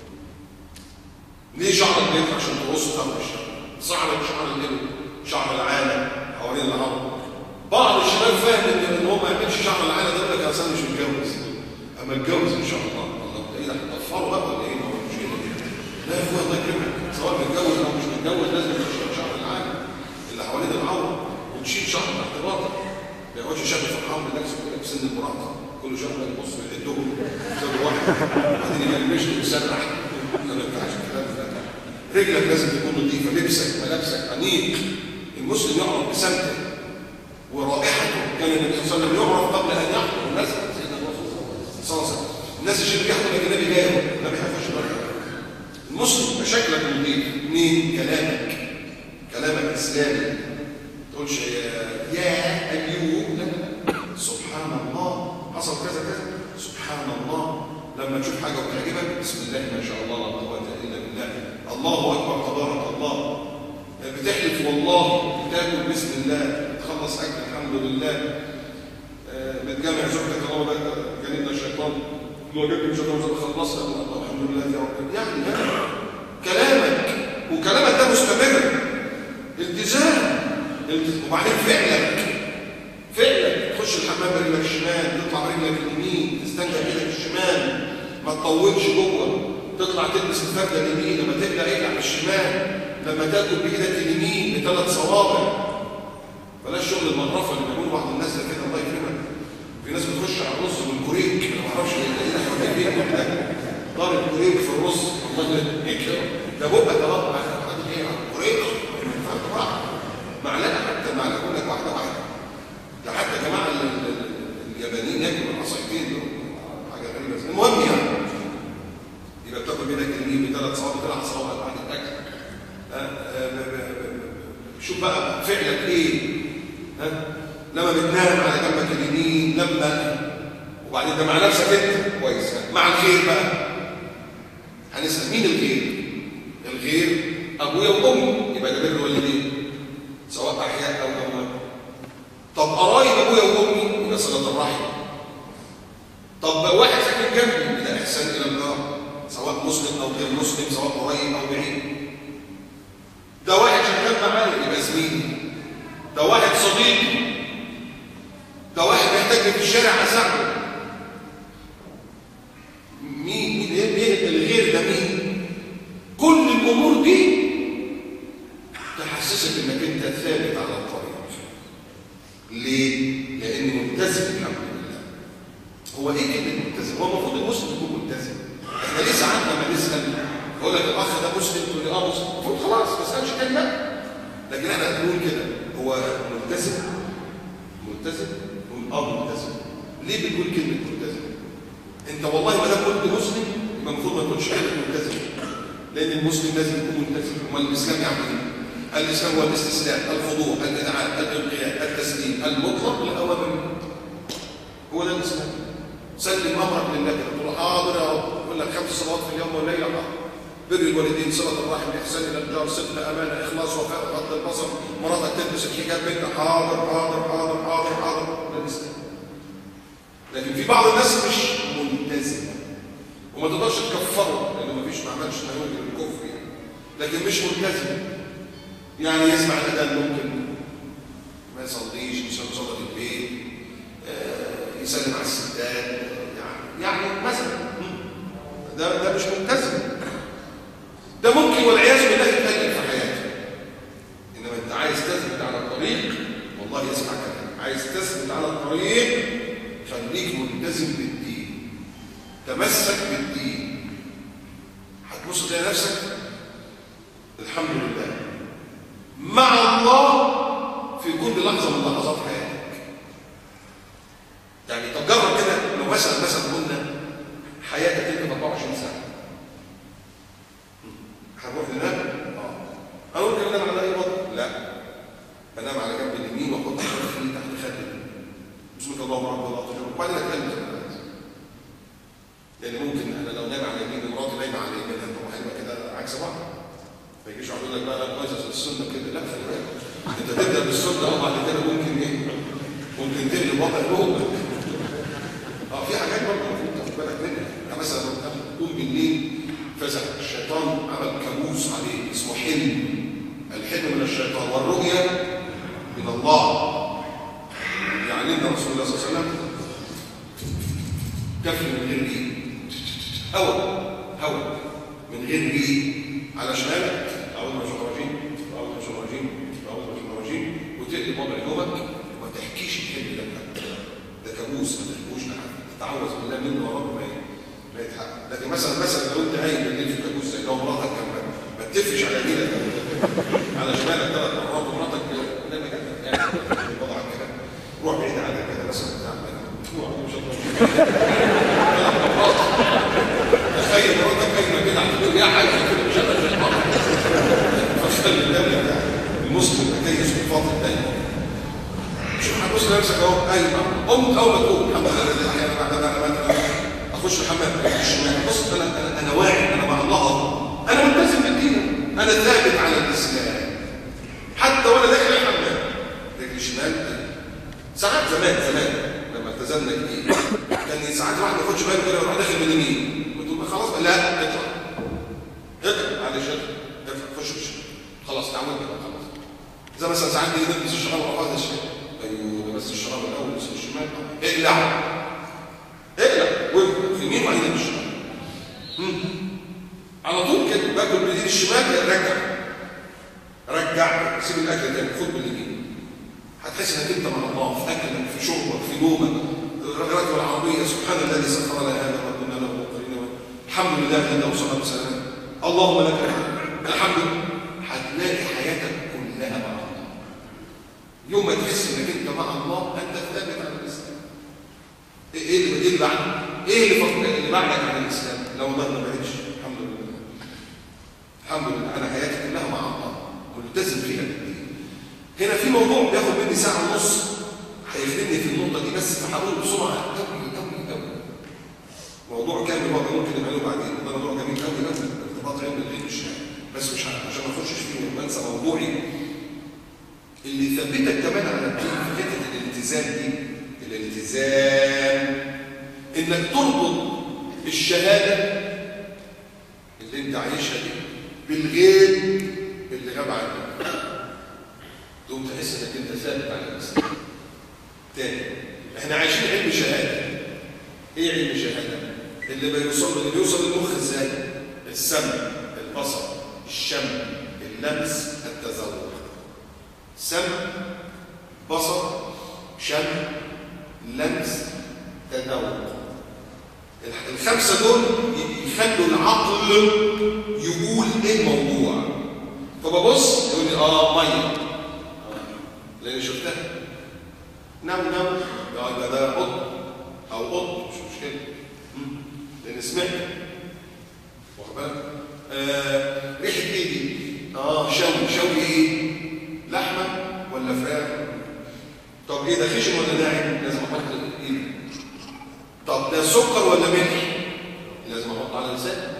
ليه شعرك بيطلع؟ عشان تقص تاخد الشعر. شعر الابل، شعر العانه حوالين العظم. بعض الشباب فاهم ان هو ما يعملش شعر العانه ده، يقول لك اصل مش متجوز، اما اتجوز ان شاء الله. الله ايه ده هتكفره بقى ولا ايه؟ هو مش كده. لا يا اخويا الله يكرمك، سواء متجوز او مش متجوز لازم تشيل شعر العانه اللي حوالين العظم، وتشيل شعر الاحتراق. ما يقعدش شاب فرحان بنفسه كده في سن المراهقه، كل شهر يبص يعدهم شاب واحد وبعدين يبقى المشط ويسرح. ما ينفعش الكلام ده. رجلك لازم تكون نظيفه، لبسك ملابسك انيق. المسلم يعرف بسمته ورائحته. كان النبي صلى الله عليه وسلم يعرف قبل ان يحضر الناس. سيدنا الرسول صلى الله عليه وسلم الناس اللي بيحضر الاجنبي جاي النبي هيخش درجه. المسلم شكلك نظيف. منين؟ كلامك اسلامي. ما تقولش يا ايوب، لا سبحان الله حصل كذا كذا، سبحان الله. لما تشوف حاجه وتعجبك بسم الله ما شاء الله لا قوه الا بالله، الله اكبر تبارك الله. بتحلف والله، بتاكل بسم الله، تخلص اكل الحمد لله، بتجمع زوجتك الله بقى جنبنا الشيطان، لو جبت الشيطان خلصت الله الحمد لله يا رب. يعني كلامك وكلامك ده مستمر، التزام. وبعدين فعلك تخش الحمام برجلك الشمال، تطلع برجلك اليمين، تستنجى بايدك الشمال، ما تطولش جوه، تطلع تلبس الفرده اليمين، لما تبدا اقلع بالشمال، لما تاكل بايدك اليمين ب3 صوابع. بلاش شغل المغرفه اللي بيقولوا بعض الناس كده الله يكرمك. في ناس بتخش على الرز بالكوريك، انا ما اعرفش ايه حوالين بيتك ده، ضارب كوريك في الرز، الله يكرمك. ده بقى طبعا حاجه ايه كوريك معلقه، حتى معلقه اقول لك واحده ده حتى يا جماعه اليابانيين ياكلوا العصايتين دول حاجه غريبه. المهم يعني يبقى بتاكل بايدك اليمين ب3 صوابع، 3 صوابع بعد الاكل. شوف بقى فعلك ايه. لما بتنام على جنبك اليمين، لما وبعدين ده مع نفسك انت كويس. مع الغير بقى هنسال مين الغير ابويا وامي، يبقى ده بر والدين سواء احياء او اموات. طب قرايب ابويا وامي يبقى صله الرحم. طب واحد ساكن جنبي يبقى احسان الى الجار، سواء مسلم او غير مسلم، سواء قريب او بعيد. ده واحد شغال معايا يبقى زميلي. ده واحد صديقي. ده واحد محتاجني في الشارع اساعده. مين الغير ده؟ مين؟ كل الامور دي تحسسك انك انت ثابت على الطريق. ليه؟ لانه ملتزم الحمد لله. هو ايه كلمه ملتزم؟ هو المفروض المسلم يكون ملتزم. احنا ليه ساعات لما نسال يقول لك الاخ ده مسلم، تقول لي مسلم، المفروض خلاص ما اسالش كلمه. لكن احنا هنقول كده هو ملتزم نقول ملتزم. ليه بتقول كلمه ملتزم؟ انت والله ما دام قلت مسلم يبقى المفروض ما تقولش كلمه ملتزم، لان المسلم لازم يكون ملتزم. امال الاسلام يعني ايه؟ الاسلام هو الاستسلام، الخضوع، الانعام، الانقياد، التسليم المطلق لاوامر. هو ده الاسلام. سلم امرك لله كده، تقول حاضر يا رب، يقول لك 5 صلوات في اليوم والليله، حاضر. بر الوالدين، صله الرحم، احسان الى الجار، صدق، امانه، اخلاص، وفاء، غض البصر، مراتك تلبس الحجاب بنت، حاضر حاضر حاضر حاضر حاضر. ده الاسلام. لكن في بعض الناس مش ملتزمه وما تقدرش تكفره لانه ما فيش، ما عملش تناول للكفر يعني، لكن مش ملتزم. يعني يسمع الاذان ممكن ما يصليش، يصلي صلاه البيت، يسلم على الستات، يعني مثلا ده مش ملتزم. ده ممكن والعياذ بالله يتقلب في حياته. انما انت عايز تثبت على الطريق، والله يسمع كلام، عايز تثبت على الطريق خليك ملتزم بالدين، تمسك بالدين، هتبص تلاقي نفسك الحمد لله مع الله في كل لحظه من لحظات حياتك. يعني تجرب كده، لو مثلا قلنا حياتك انت 24 ساعه، هنروح ننام؟ هنروح ننام على اي وضع؟ لا، بنام على جنب اليمين واحط خدي تحت خدي، بسم الله الرحمن الرحيم، وبعدين اتكلم. لك بقى لا كويس السنه كده، لا خلي بالك انت تبدا بالسنه وبعد كده ممكن ايه؟ ممكن تقلب وضع الامه. في حاجات برضه المفروض تاخد بالك منها. يعني مثلا لما تقوم بالليل فزع الشيطان عمل كابوس عليه اسمه حلم. الحلم من الشيطان والرؤيا من الله. يعني ان رسول الله صلى الله عليه وسلم كف من غير ريق، هوا من غير ريق على شمالك، اعوذ بالله من الشيطان الرجيم، اعوذ بالله من الشيطان الرجيم، اعوذ بالله من الشيطان الرجيم، وتقلب وضع نومك وما تحكيش الحلم ده كابوس، ما تحكوش لحد، تتعوذ بالله منه ورب ما يتحقق. لكن مثلا لو انت قايم بالليل في كابوس زي لو مراتك جنبك ما تتفش على يمينك على شمالك 3 مرات ومراتك قدامك يعني وضعك كده، روح بعيد عنك كده مثلا روح مش تخيل مراتك قايمه كده على الدنيا حاجه كده مش قادر تتحرك. فخلي بالك المسلم متيس بالفضل دايما. شوف هتبص لنفسك اهو قايمه قمت اول ما تقوم الحمد لله احيانا بعد ما اخش الحمام الشمال بص انا واعي انا مع الله، انا ملتزم بالدين، انا ثابت على الاسلام حتى وانا داخل الحمام رجلي شمال. ساعات زمان لما التزمنا كتير كان ساعات الواحد ما ياخدش باله كده ويروح داخل من اليمين وتقول خلاص لا اطلع معلش اطلع خش خلاص تعودت بقى خلاص. زي مثلا ساعات بيجي نلبس الشراب وراح واخد الشمال، ايوه بس الشراب الاول بس الشمال اقلع وفي يمين وبعدين بالشمال على طول كده. باكل بالايد الشمال رجع سيب الاكل تاني خد باليمين. هتحس انك انت مع الله في اكلك في شربك في نومك. الراكب العربيه سبحان الذي سخر لنا هذا وما كنا له مقرنين الحمد لله الذي اوصلنا بسلام اللهم لك الحمد. هتلاقي حياتك كلها مع الله. يوم ما تحس انك انت مع الله انت ثابت على الاسلام. ايه اللي بعد؟ ايه اللي بعدك عن الاسلام؟ لو ما بعدش الحمد لله انا حياتي كلها مع الله ملتزم فيها بالدين. هنا في موضوع بياخد مني ساعه ونص هيخدمني في النقطه دي بس هحاول بسرعه قوي. موضوع كامل هو ممكن نعمله بعدين، ده موضوع جميل قوي ارتباط علم الدين بالشرع، بس مش عشان ما اخشش فيه وانسى موضوعي اللي يثبتك كمان على الدين في حته الالتزام دي. الالتزام انك تربط الشهاده اللي انت عايشها دي بالغيب اللي غاب عنك، تقوم تحس انك انت ثابت على الاسلام. تاني احنا عايشين علم شهاده. ايه علم شهاده؟ اللي بيوصل للمخ ازاي؟ السمع، البصر، الشم، اللمس، التذوق. سمع، بصر، شم، لمس، تذوق. الخمسه دول يخلوا العقل يقول ايه الموضوع. فببص يقول لي ميه لان شفتها. نام يبقى ده قط او قط مش مشكله لان سمعت واخد بالك. ريحه ايدي شوي ايه؟ لحمه ولا فراخ؟ طب ايه ده خشن ولا ناعم؟ لازم احط ايدي. طب ده سكر ولا ملح؟ لازم احط على لساني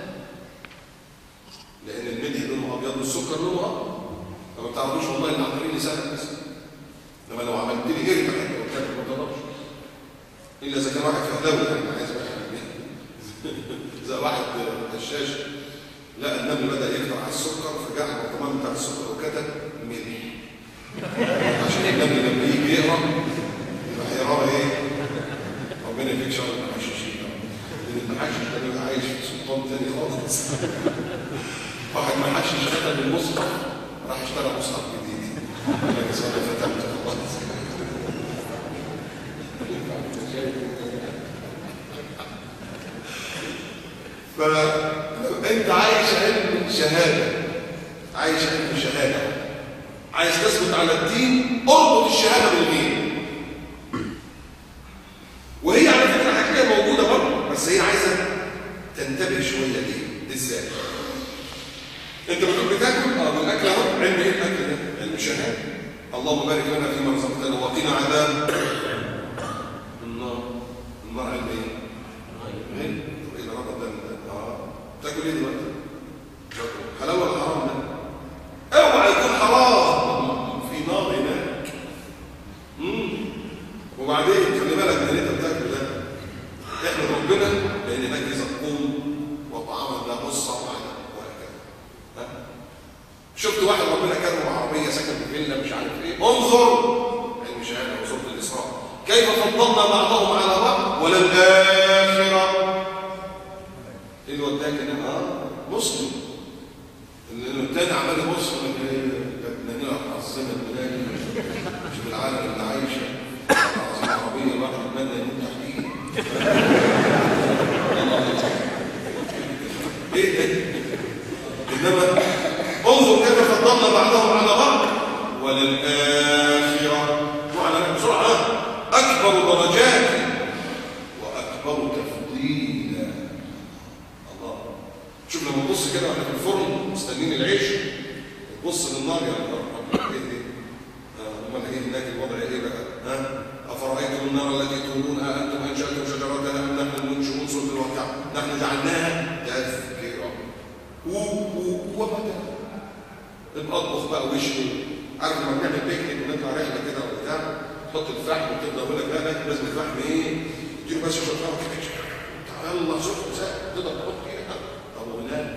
لان الملح لونه ابيض والسكر لونه ابيض. فما بتعرفوش والله اللي عن طريق لسانك بس. انما لو عملت لي غير حاجه وكانت ما تقدرش الا اذا كان واحد فهلاوي يعني عايز بقى زي واحد هشاش لا النمل بدا يقطع على السكر فجاء البرطمان بتاع السكر وكتب ملح عشان النمل لما يجي يقرا يبقى هيقرا ايه؟ ربنا يفيك شر المحششين لان المحشش ده بيبقى عايش في سلطان تاني خالص. واحد محشش ختم المصحف راح اشترى مصحف جديد لكن صار فتمت خلاص. فانت عايش علم شهاده، عايز تثبت على الدين اربط الشهاده بالغيب. وهي على فكره حاجه موجوده برضه بس هي عايزه تنتبه شويه ليه. ازاي؟ انت بتاكل الاكل اهو علم ايه الاكل ده؟ علم شهاده. اللهم بارك لنا فيما رزقتنا وقنا عذاب النار. علم ايه؟ علم. طب ايه الرقم ده؟ تاكل ايه دلوقتي؟ حلال ولا حرام ده؟ شفت واحد ربنا كرمه بعربيه ساكن في فيلا مش عارف ايه، انظر علم شهاده وسوره الاسراء كيف فضلنا بعضهم على بعض وللآخرة. ايه اللي وداك هنا؟ مسلم. الثاني عمال يبص لنا عظمه البلاد مش بالعالم اللي عايشه عربيه الواحد يتمنى يموت تحتيه. ايه ده؟ انما انظر كيف فضلنا بعضهم على بعض وللآخرة وعلى بسرعة أكبر درجات وأكبر تفضيلا. الله، شوف لما تبص كده واحنا في الفرن مستنين العيش تبص للنار يا رب ايه دي؟ امال ايه هناك الوضع ايه بقى؟ أفرأيتم النار التي تورون أأنتم أنشأتم شجرتها أم نحن المنشئون؟ سورة الواقعة. نحن جعلناها تذكرة ومتى اطبخ بقى وشوي. عارف لما بنعمل بيكنيك ونطلع رحله كده ولا بتاع تحط الفحم وتبدا يقول لك لا ناكل لازم الفحم ايه؟ تديله بس شويه فحم يلا سخن ساعه تقدر تحط فيها. طب وهناك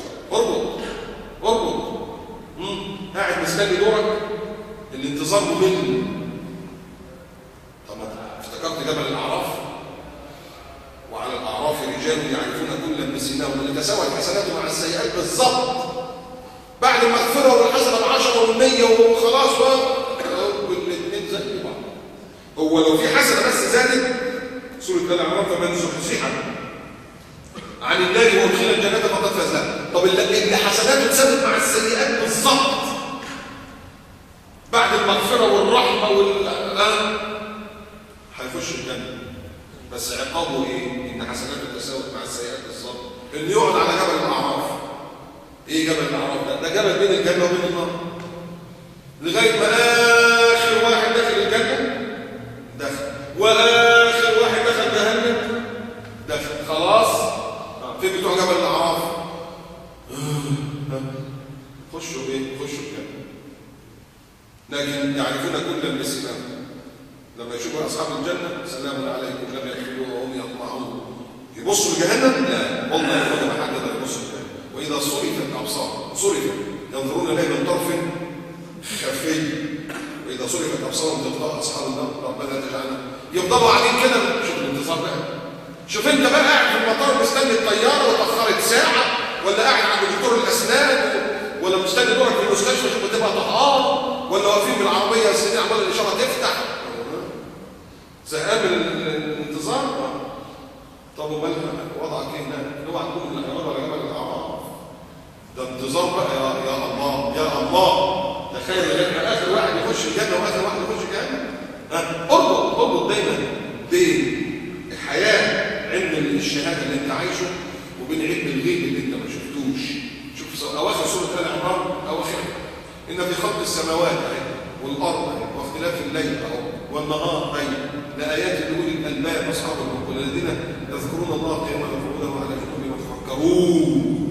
اربط قاعد مستني دورك الانتظار ممل. طب ما افتكرت جبل الاعراف وعلى الاعراف رجال يعرفون كلا بسيماهم ولتساوى الحسنات مع السيئات بالظبط. بعد المغفرة والحسنة ب10 و100 وخلاص والاثنين زي بعض. هو لو في حسنة بس زادت سورة الأعراف فمن زحزح عن النار وادخل الجنة فقد فاز. طب اللي حسناته اتسدت مع السيئات بالظبط بعد المغفرة والرحمة هيخش الجنة. بس عقابه ايه؟ ان حسناته تساوت مع السيئات بالظبط. اللي يقعد على جبل الأعراف. ايه جبل الاعراف ده؟ ده جبل بين الجنه وبين النار لغايه ما اخر واحد دخل الجنه دخل واخر واحد دخل جهنم دخل. خلاص في بتوع جبل الاعراف خشوا ايه؟ خشوا الجنه. لكن يعرفون كلا بسيماهم. لما يشوفوا اصحاب الجنه سلام عليكم لم يدخلوها وهم يطمعون يبصوا لجهنم؟ لا والله ما حد يقدر يبص لجهنم. وإذا صرفت أبصار ينظرون إليه من طرف خفي. وإذا صرفت أبصارهم تلقاء أصحاب النار ربنا تجعلنا. يفضلوا قاعدين كده. شوف الانتظار بقى. شوف أنت بقى قاعد في المطار مستني الطيارة وتأخرت ساعة ولا قاعد عند دكتور الأسنان ولا مستني دورك في المستشفى شوف بتبقى طهقان ولا واقفين بالعربية سنين عمال الإشارة تفتح. زهقان من الانتظار. طب ومالك وضعك ايه هناك؟ اوعى تكون من الاحوال ولا جبل الاعراف. ده انتظار بقى يا الله يا الله. تخيل ان اخر واحد يخش الجنه واخر واحد يخش الجنه. اربط دايما بين الحياه علم الشهاده اللي انت عايشه وبين علم الغيب اللي انت ما شفتوش. شوف اواخر سوره ال عمران اواخر ان في خلق السماوات والارض واختلاف الليل والنهار لآيات لأولي الألباب أصحاب العقول الذين يذكرون الله قياما وقعودا وعلى جنوبهم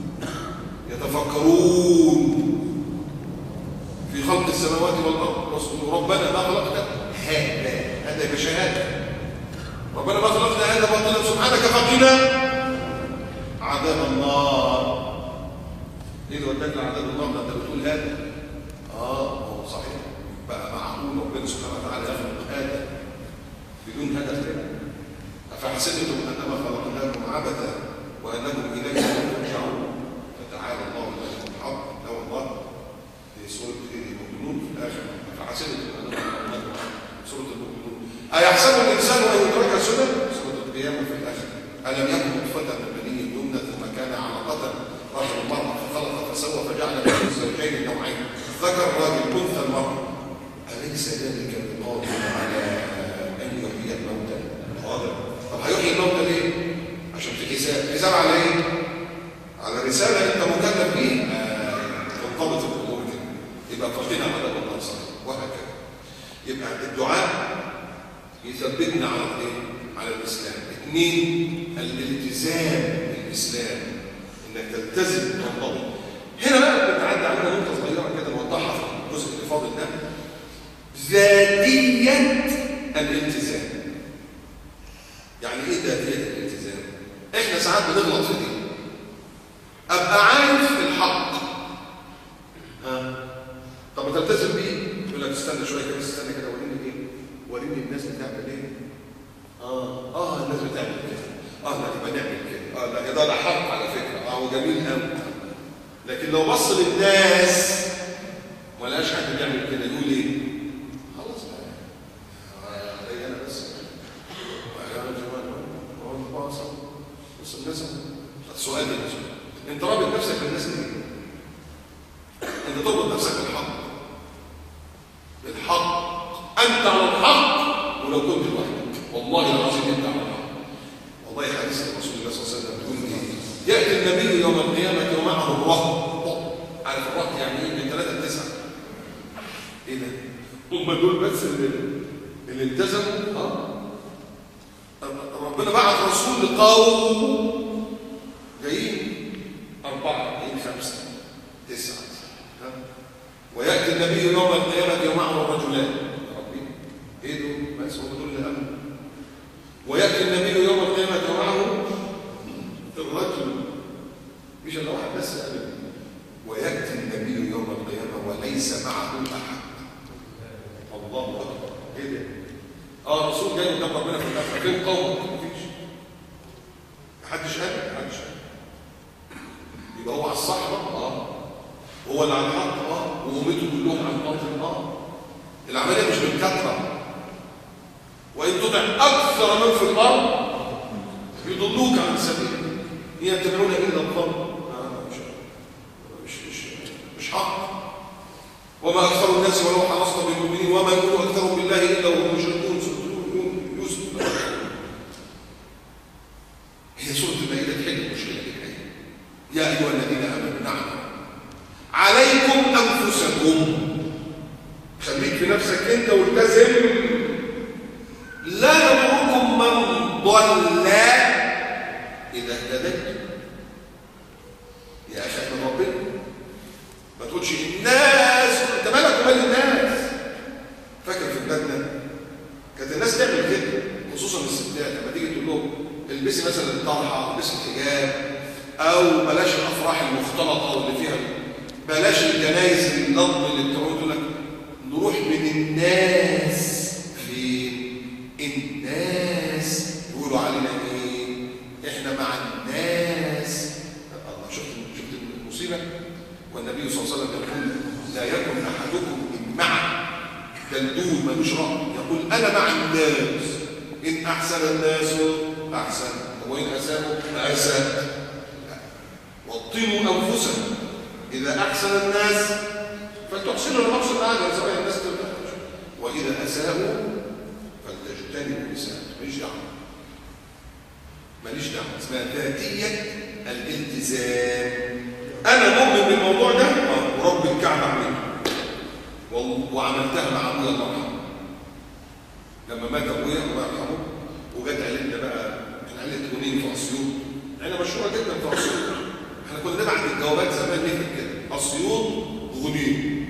يتفكرون في خلق السماوات والأرض واذكروا ربنا ما خلقت هذا بشهادة. ربنا ما خلقت هذا باطلا سبحانك فقنا عذاب النار. ايه اللي وداك لعذاب النار؟ ده انت بتقول هذا هو صحيح بقى معقول ربنا سبحانه وتعالى يخلق هذا بدون هدف كده؟ أفحسبتم أنما خلقناكم عبثا وأنكم إلينا لا ترجعون. فتعالى الله الملك الحق. لا والله في سورة المؤمنون في الآخر أفحسبتم أنما خلقناكم سورة المؤمنون. أيحسب الإنسان أن يترك سنة؟ سورة القيامة في الآخر. ألم يكن نطفة من مني يمنى ثم كان علقة رحم المرأة فخلق فسوى فجعل من الزوجين النوعين ذكر راجل أنثى المرأة. أليس ذلك بقادر على أن يحيي الموتى؟ قادر. طب هيحيي الموتى ليه؟ عشان في حساب على ايه؟ على رسالة انت مكلف بيها تنضبط الامور كده. يبقى فقدنا عذاب الله صحيح وهكذا. يبقى الدعاء يثبتنا على ايه؟ على الاسلام. 2 الالتزام بالاسلام انك تلتزم وتنضبط. هنا بقى بتعدي علينا نقطة صغيرة كده نوضحها في الجزء اللي فاضل ده. ذاتية الالتزام. يعني ايه ذاتية الالتزام؟ احنا ساعات بنغلط في دي. ابقى عارف الحق لو بص للناس ما لقاش حد بيعمل كده يقول ايه؟ خلاص بقى انا بس بص الناس. السؤال ده انت رابط نفسك بالناس ليه؟ انت تربط نفسك بالحق. انت على الحق ولو كنت لوحدك، والله العظيم انت على الحق. والله حديث رسول الله صلى الله عليه وسلم بيقول ايه؟ ياتي النبي يوم القيامه ومعه الرهط. عارف الرهط يعني ايه؟ من 3 ل 9. ايه ده؟ هم دول بس اللي التزموا. ربنا بعت رسول لقوم جايين 4 جايين 5 9. وياتي النبي يوم القيامه ومعه الرجلان. ربي ايه دول؟ بس هم دول اللي امنوا. وياتي النبي يوم القيامه ومعه الرجل، مش الا واحد بس ابدا. وياتي النبي يوم القيامه وليس معه احد. الله اكبر. ايه ده؟ الرسول جاي قدام ربنا في الاخره، فين قومك؟ مفيش. محدش قال. يبقى هو على الصح هو اللي على الحق وامته كلهم على الباطل. العمليه مش بالكثره. وان تطع اكثر من في الارض يضلوك عن السبيل إن يتبعون الا الظن. مش حق. وما اكثر الناس ولو حرصت بالمؤمنين وما يؤمن اكثرهم بالله الا وهم مشركون. يوسف. هي سوره المائده تحل المشكله دي. يا ايها الذين امنوا نعم عليكم انفسكم. خليك في نفسك انت والتزم. لا يضركم من ضل اذا اهتديت. يا اخي من ربنا ما تقولش الناس. انت مالك ومال الناس؟ فاكر في بلادنا كانت الناس تعمل كده، خصوصا الستات لما تيجي تقول لهم البسي مثلا الطرحه، البسي الحجاب، او بلاش الافراح المختلطه واللي فيها، بلاش الجنايز النظم اللي بتقول لك نروح من الناس. في الناس يقولوا علينا ايه؟ احنا مع الناس. الله، شفت المصيبه. والنبي صلى الله عليه وسلم يقول لا يكن احدكم مع دلدول ملوش رأي، يقول انا مع الناس. ان احسن الناس احسن وان اساءوا اساء. وطنوا انفسهم اذا احسن الناس فلتحسنوا المقصد اعلى سواء الناس تبقى، واذا اساءوا فلتجتنبوا الاساءه. ماليش دعوه. اسمها ذاتيه الالتزام. انا مؤمن بالموضوع ده ورب الكعبه عملها وعملتها مع ابويا الله يرحمه. لما مات ابويا الله يرحمه وجت عيلتنا بقى، احنا عيله غنيم في اسيوط، عيله مشهوره جدا في اسيوط. احنا كنا نبعت الجوابات زمان نكتب كده اسيوط غنيم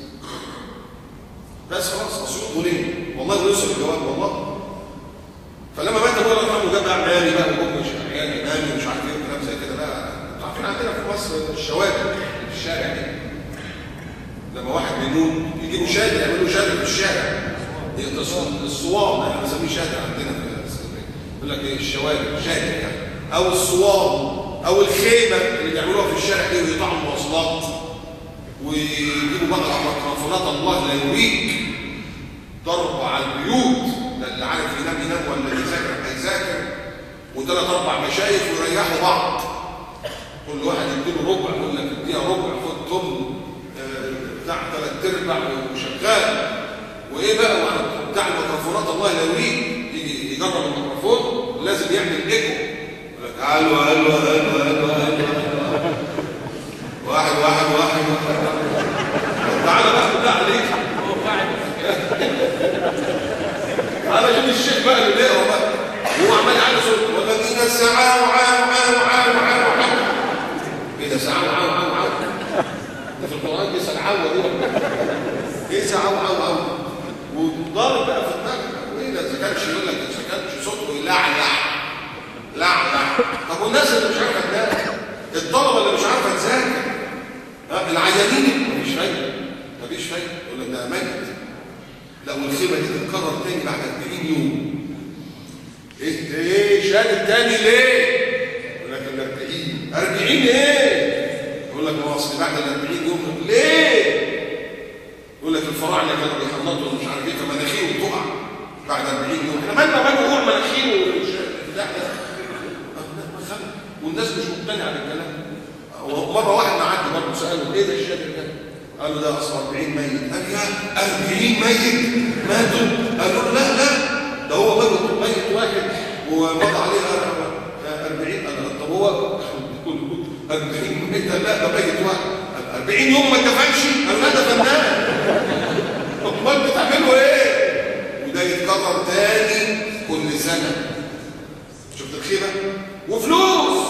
بس خلاص. اسيوط غنيم والله ويوصل الجواب والله. فلما مات ابويا الله يرحمه جاب بقى عمامي بقى وامي عيال امامي ومش عارف ايه وكلام زي كده بقى. انتوا عارفين عندنا في مصر الشوادر في الشارع دي، لما واحد بينون يجيبوا شادر يعملوا شادر في الشارع. الصوام احنا بنسميه شادر عندنا في اسكندريه. يقول لك ايه الشوادر شادر يعني، او الصوام او الخيمه اللي بيعملوها في الشارع دي ويقطعوا المواصلات ويجيبوا بقى ميكروفونات الله لا يوريك ضرب على البيوت. ده اللي عارف ينام ولا يذاكر هيذاكر، وثلاث 4 مشايخ ويريحوا بعض. كل واحد يديله ربع، يقول لك اديها ربع خد تم بتاع 3/4 وشغال. وايه بقى بتاع الميكروفونات الله لا يوريك يجي يجرب الميكروفون لازم يعمل ايكو. يقول لك الو الو الو الو واحد تعالى بقى بالله عليك تعالى شوف الشيخ بقى اللي بيقرا بقى وهو عمال يعلي صوته والذين سعوا عاو ايه ده سعوا عاو ده في القران دي سعوا دي ايه سعوا عاو وضارب بقى في الدماغ. وايه ده اذا كانش يقول لك اذا كانش صوته يلعلع. طب والناس اللي مش عارفه تنام، الطلبه اللي مش عارفه تذاكر، العيانين مفيش فايده. يقول لك ده ميت. لا والخيمه دي تتكرر تاني بعد 40 يوم. ايه شاد التاني ليه؟ يقول لك ال 40 ايه؟ يقول لك ما اصل بعد ال 40 يوم. ليه؟ يقول لك الفراعنه كانوا بيحنطوا مش عارف ايه فمناخيرهم تقع بعد 40 يوم. احنا مالنا وقوع مناخيره لا والناس مش مقتنعه بالكلام. مره واحد معدي برضه ساله ايه ده الشادر ده؟ قال له ده اصلا 40 ميت. قال يا 40 ميت ماتوا؟ قال له لا ده هو ميت واحد ومضى عليه 40. قال طب هو 40 ميت؟ لا ده ميت واحد. 40 يوم ما اتدفنش؟ قال لا ده فنان. امال بتعملوا ايه؟ وده يتكرر تاني كل سنه. شفت الخيبه؟ وفلوس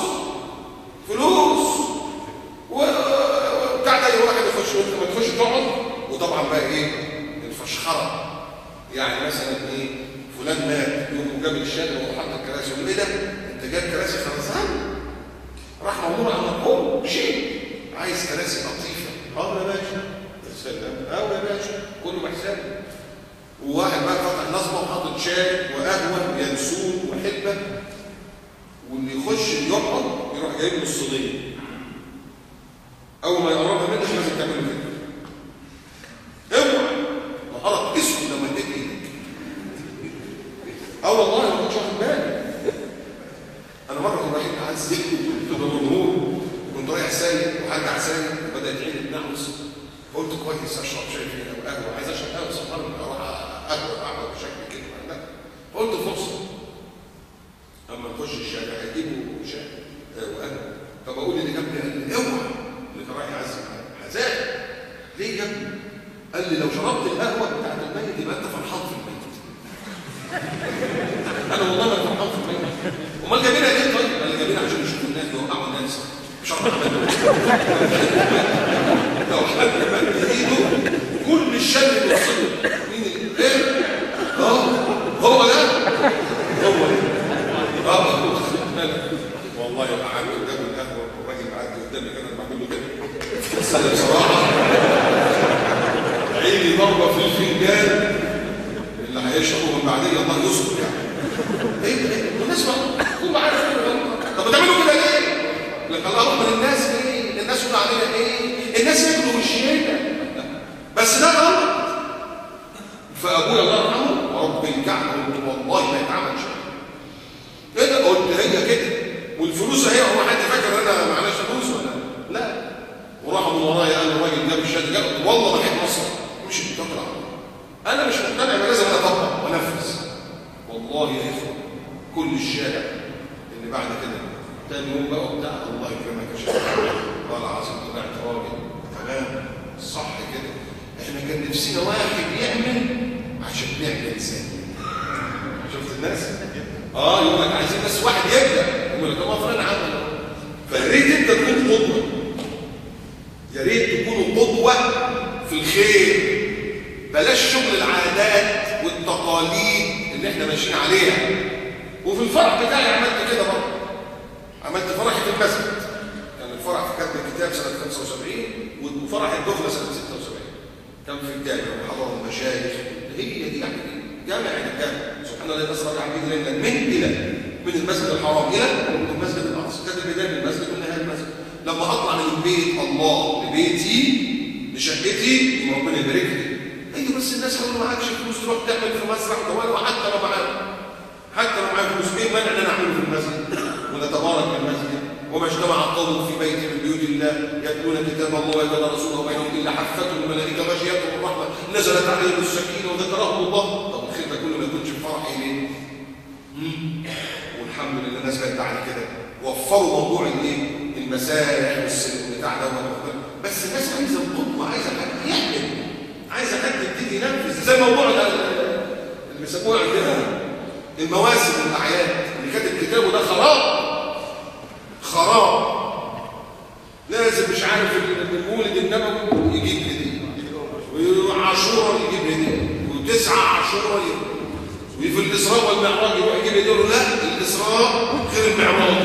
وبتاع ده واحد يخش ما تخش تقعد. وطبعا بقى ايه الفشخره، يعني مثلا ايه فلان مات يوم جاب الشارع وحط الكراسي. يقول ايه ده انت جايب كراسي خرسان؟ راح مأمور على المرحوم شيء عايز كراسي لطيفه. يا باشا يا سلام يا باشا كله بحسابه. وواحد بقى فتح نصبه وحاطط شاي وقهوه وينسون وحلبه، واللي يخش يقعد يروح جايب له الصينيه. اول ما يقربها منك لازم تعمل كده. اوعى نهارك اسود لما اديت ايدك. والله ما كنتش واخد بالي. انا مره كنت رايح اعز في الجمهور وكنت رايح سايق وحد عساني وبدات عيني تنعس. قلت كويس اشرب شاي فين او قهوه، عايز اشرب قهوه سهرني اروح قهوه اعمل بشكل كده. لا قلت فرصه اما نخش الشارع هيجيبوا شاي وقهوه. فبقول اللي جنبي قال لي اوعى اللي كان رايح يعزم حزان. ليه يا ابني؟ قال لي لو شربت القهوه بتاعت الميت يبقى انت فرحان في الميت. انا والله ما فرحان في الميت. امال جايبينها ليه طيب؟ قال لي جايبينها عشان يشوفوا الناس بيوقعوا الناس مش عارف اعمل لو حد مد ايده كل الشر بيوصله. مين ايه؟ هو ده والله يبقى عندي قدام القهوه والراجل معدي قدامي كده انا بعمل له كده. بس انا بصراحه عيني ضربه في الفنجان اللي هيشربوا من بعدين الله يستر يعني. ايه الناس كله عارف طب بتعملوا كده ليه؟ لك الله من الناس ايه؟ الناس يقولوا علينا ايه؟ الناس ياكلوا وشينا بس ده غلط. فابويا الله يرحمه ورب الكعبه قلت والله ما يتعمل شيء. ايه ده؟ قلت هي كده والفلوس اهي. هو حد فاكر ان انا معناش فلوس ولا لا؟ وراحوا من ورايا قالوا الراجل جاب الشهاده جاب. والله ما كانت مصر مش بتطلع. انا مش مقتنع يبقى لازم اطبق وانفذ. والله يا اخوان كل الشارع اللي بعد كده تاني يوم بقى وبتاع الله يكرمك يا شيخ والله العظيم طلعت راجل تمام صح كده. احنا كان نفسنا واحد يعمل عشان نعمل انسان. شفت الناس؟ يقول لك عايزين بس واحد يبدا. يقول لك طب فلان عمل. فيا ريت انت تكون قدوه. يا ريت تكونوا قدوه في الخير. بلاش شغل العادات والتقاليد اللي احنا ماشيين عليها. وفي الفرح بتاعي عملت كده برضه. عملت فرحي في المسجد. كان الفرح في كتب الكتاب سنه 75 وفرح الدخله سنه 76. كان في الجامع وحضروا المشايخ. هي دي يعني جامع الجامع سبحان الله الذي اسرى بعبده ليلا من المسجد الحرام الى المسجد الاقصى. كانت البدايه من المسجد والنهايه المسجد. لما اطلع من البيت الله لبيتي لشقتي ربنا يبارك لي. ايوه بس الناس يقولوا معكش فلوس تروح تعمل في مسرح وحتى لو معايا فلوس ايه مانع ان انا اعمله في المسجد ونتبارك بالمسجد. وما اجتمع قوم في بيت من بيوت الله يتلون كتاب الله ويتدارسونه بينهم الا حفتهم الملائكه غشيتهم الرحمه نزلت عليهم السكينه وذكرهم الله. طب الخير ده كله ما يكونش في فرحي ليه؟ والحمد لله الناس بقت على كده. وفروا موضوع الايه؟ المسارح والبتاع ده. بس الناس عايزه القدوه، عايزه حد يعمل، عايزه حد يبتدي ينفذ. زي موضوع اللي بيسموه عندنا المواسم والاعياد اللي كاتب كتابه ده خراب. لازم مش عارف المولد النبوي يجيب هديه وعاشوراء يجيب هديه و9 عاشوراء وفي الاسراء والمعراج يروح يجيب هديه. لا الاسراء غير المعراج.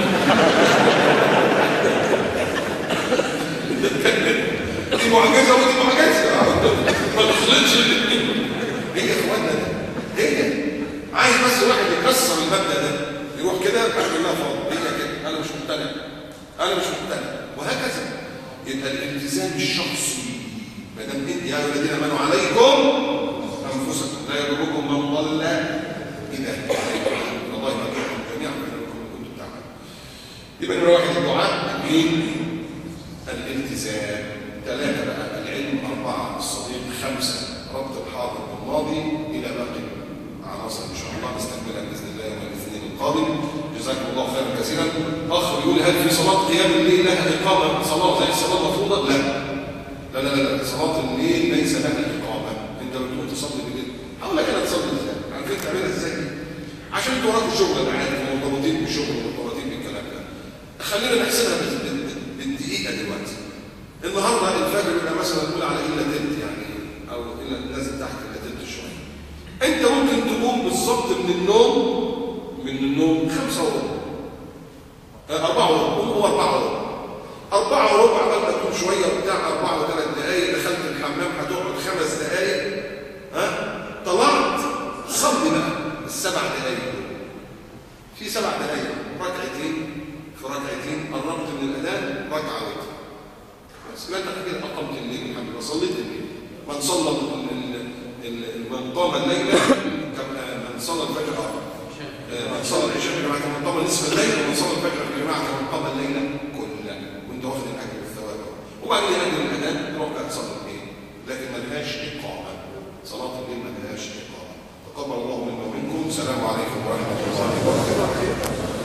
دي معجزه ودي معجزه ما تخلطش الاثنين. هي يا اخوانا هي عايز بس واحد يكسر المبدا ده يروح كده بعد الله فاضي. هي كده انا مش مقتنع وهكذا. يبقى الالتزام الشخصي، ما دام انت يا ايها الذين امنوا عليكم انفسكم لا يضركم من ضل اذا اهتديتم، الله يهديكم جميعا ويهديكم كنتم تعملون. يبقى نمرة 1 الدعاء، 2 الالتزام، 3 بقى العلم، 4 الصديق، 5 ربط الحاضر بالماضي الى باقي عناصر ان شاء الله نستكملها باذن الله يوم الاثنين القادم. جزاكم الله خيرا كثيرا. اخ يقول هل في صلاه قيام الليل لها اقامه صلاه زي الصلاه المفروضه؟ لا لا لا لا، صلاه الليل ليس لها اقامه. انت بتقول تصلي بالليل، هقول لك انا تصلي ازاي، عارفين تعملها ازاي؟ عشان انتوا وراكم شغل، انا عارف مرتبطين بالشغل ومرتبطين بالكلام ده. خلينا نحسبها بالدقيقه دلوقتي. النهارده الفجر يبقى مثلا نقول على الا تلت يعني، او الا نازل تحت الا تلت شويه. انت ممكن تقوم بالظبط من النوم 5 وربع 4 وربع، هو 4 وربع 4 وربع قبل ما تقوم شويه بتاع 4 و3 دقائق، دخلت الحمام هتقعد 5 دقائق، طلعت صلي بقى ال7 دقائق. في 7 دقائق ركعتين، في ركعتين قربت من الاذان ركعه وتر، بس ما انت كده اقمت الليل الحمد لله، صليت الليل. من صلى من قام الليل من صلى الفجر من صلى العشاء في جماعه كمن قام نصف الليل، ومن صلى الفجر في جماعه كمن قام الليل كله، وانت واخد الاجر والثواب. وبعدين يأذن الاذان تروح بقى تصلي الليل، لكن ما لهاش اقامه. صلاه الليل ما لهاش اقامه. تقبل الله منا ومنكم. السلام عليكم ورحمه الله.